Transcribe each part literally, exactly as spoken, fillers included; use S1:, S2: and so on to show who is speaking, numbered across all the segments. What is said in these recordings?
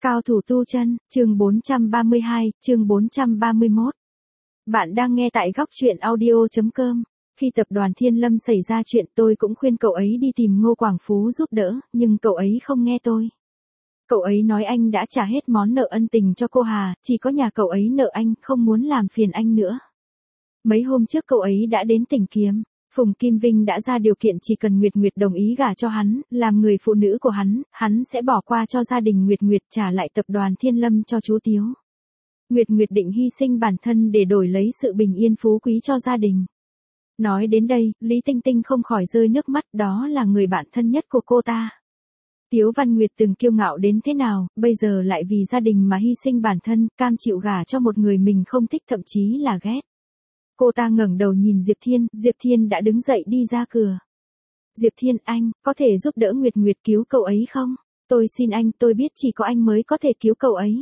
S1: Cao thủ tu chân, chương bốn trăm ba mươi hai, chương bốn trăm ba mươi mốt. Bạn đang nghe tại góc truyện audio chấm com. Khi tập đoàn Thiên Lâm xảy ra chuyện tôi cũng khuyên cậu ấy đi tìm Ngô Quảng Phú giúp đỡ, nhưng cậu ấy không nghe tôi. Cậu ấy nói anh đã trả hết món nợ ân tình cho cô Hà, chỉ có nhà cậu ấy nợ anh, không muốn làm phiền anh nữa. Mấy hôm trước cậu ấy đã đến tỉnh Kiếm. Phùng Kim Vinh đã ra điều kiện chỉ cần Nguyệt Nguyệt đồng ý gả cho hắn, làm người phụ nữ của hắn, hắn sẽ bỏ qua cho gia đình Nguyệt Nguyệt, trả lại tập đoàn Thiên Lâm cho chú Tiếu. Nguyệt Nguyệt định hy sinh bản thân để đổi lấy sự bình yên phú quý cho gia đình. Nói đến đây, Lý Tinh Tinh không khỏi rơi nước mắt, đó là người bạn thân nhất của cô ta. Tiếu Văn Nguyệt từng kiêu ngạo đến thế nào, bây giờ lại vì gia đình mà hy sinh bản thân, cam chịu gả cho một người mình không thích, thậm chí là ghét. Cô ta ngẩng đầu nhìn Diệp Thiên, Diệp Thiên đã đứng dậy đi ra cửa. Diệp Thiên, anh, có thể giúp đỡ Nguyệt Nguyệt cứu cậu ấy không? Tôi xin anh, tôi biết chỉ có anh mới có thể cứu cậu ấy.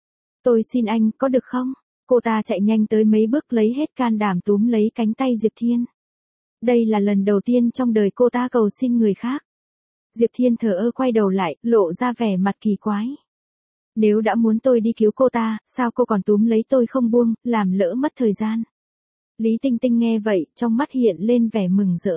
S1: Tôi xin anh, có được không? Cô ta chạy nhanh tới mấy bước lấy hết can đảm túm lấy cánh tay Diệp Thiên. Đây là lần đầu tiên trong đời cô ta cầu xin người khác. Diệp Thiên thờ ơ quay đầu lại, lộ ra vẻ mặt kỳ quái. Nếu đã muốn tôi đi cứu cô ta, sao cô còn túm lấy tôi không buông, làm lỡ mất thời gian? Lý Tinh Tinh nghe vậy, trong mắt hiện lên vẻ mừng rỡ.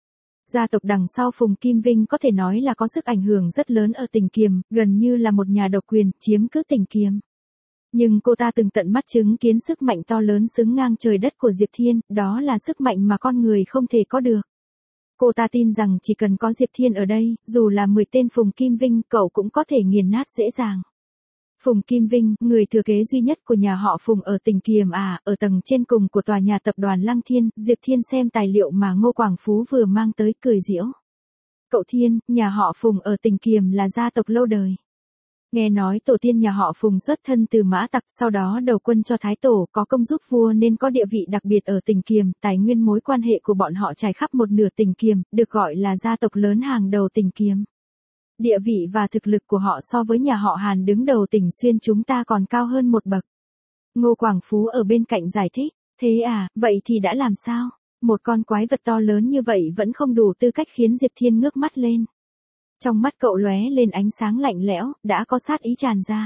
S1: Gia tộc đằng sau Phùng Kim Vinh có thể nói là có sức ảnh hưởng rất lớn ở tỉnh Kiềm, gần như là một nhà độc quyền, chiếm cứ tỉnh Kiềm. Nhưng cô ta từng tận mắt chứng kiến sức mạnh to lớn xứng ngang trời đất của Diệp Thiên, đó là sức mạnh mà con người không thể có được. Cô ta tin rằng chỉ cần có Diệp Thiên ở đây, dù là mười tên Phùng Kim Vinh, cậu cũng có thể nghiền nát dễ dàng. Phùng Kim Vinh, người thừa kế duy nhất của nhà họ Phùng ở tỉnh Kiềm à, ở tầng trên cùng của tòa nhà tập đoàn Lăng Thiên, Diệp Thiên xem tài liệu mà Ngô Quảng Phú vừa mang tới, cười giễu. Cậu Thiên, nhà họ Phùng ở tỉnh Kiềm là gia tộc lâu đời. Nghe nói tổ tiên nhà họ Phùng xuất thân từ Mã Tặc, sau đó đầu quân cho Thái Tổ, có công giúp vua nên có địa vị đặc biệt ở tỉnh Kiềm, tài nguyên mối quan hệ của bọn họ trải khắp một nửa tỉnh Kiềm, được gọi là gia tộc lớn hàng đầu tỉnh Kiềm. Địa vị và thực lực của họ so với nhà họ Hàn đứng đầu tỉnh Xuyên chúng ta còn cao hơn một bậc. Ngô Quảng Phú ở bên cạnh giải thích, thế à, vậy thì đã làm sao? Một con quái vật to lớn như vậy vẫn không đủ tư cách khiến Diệp Thiên ngước mắt lên. Trong mắt cậu lóe lên ánh sáng lạnh lẽo, đã có sát ý tràn ra.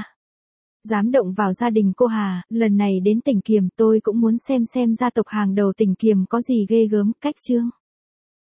S1: Dám động vào gia đình cô Hà, lần này đến tỉnh Kiềm tôi cũng muốn xem xem gia tộc hàng đầu tỉnh Kiềm có gì ghê gớm, cách chương.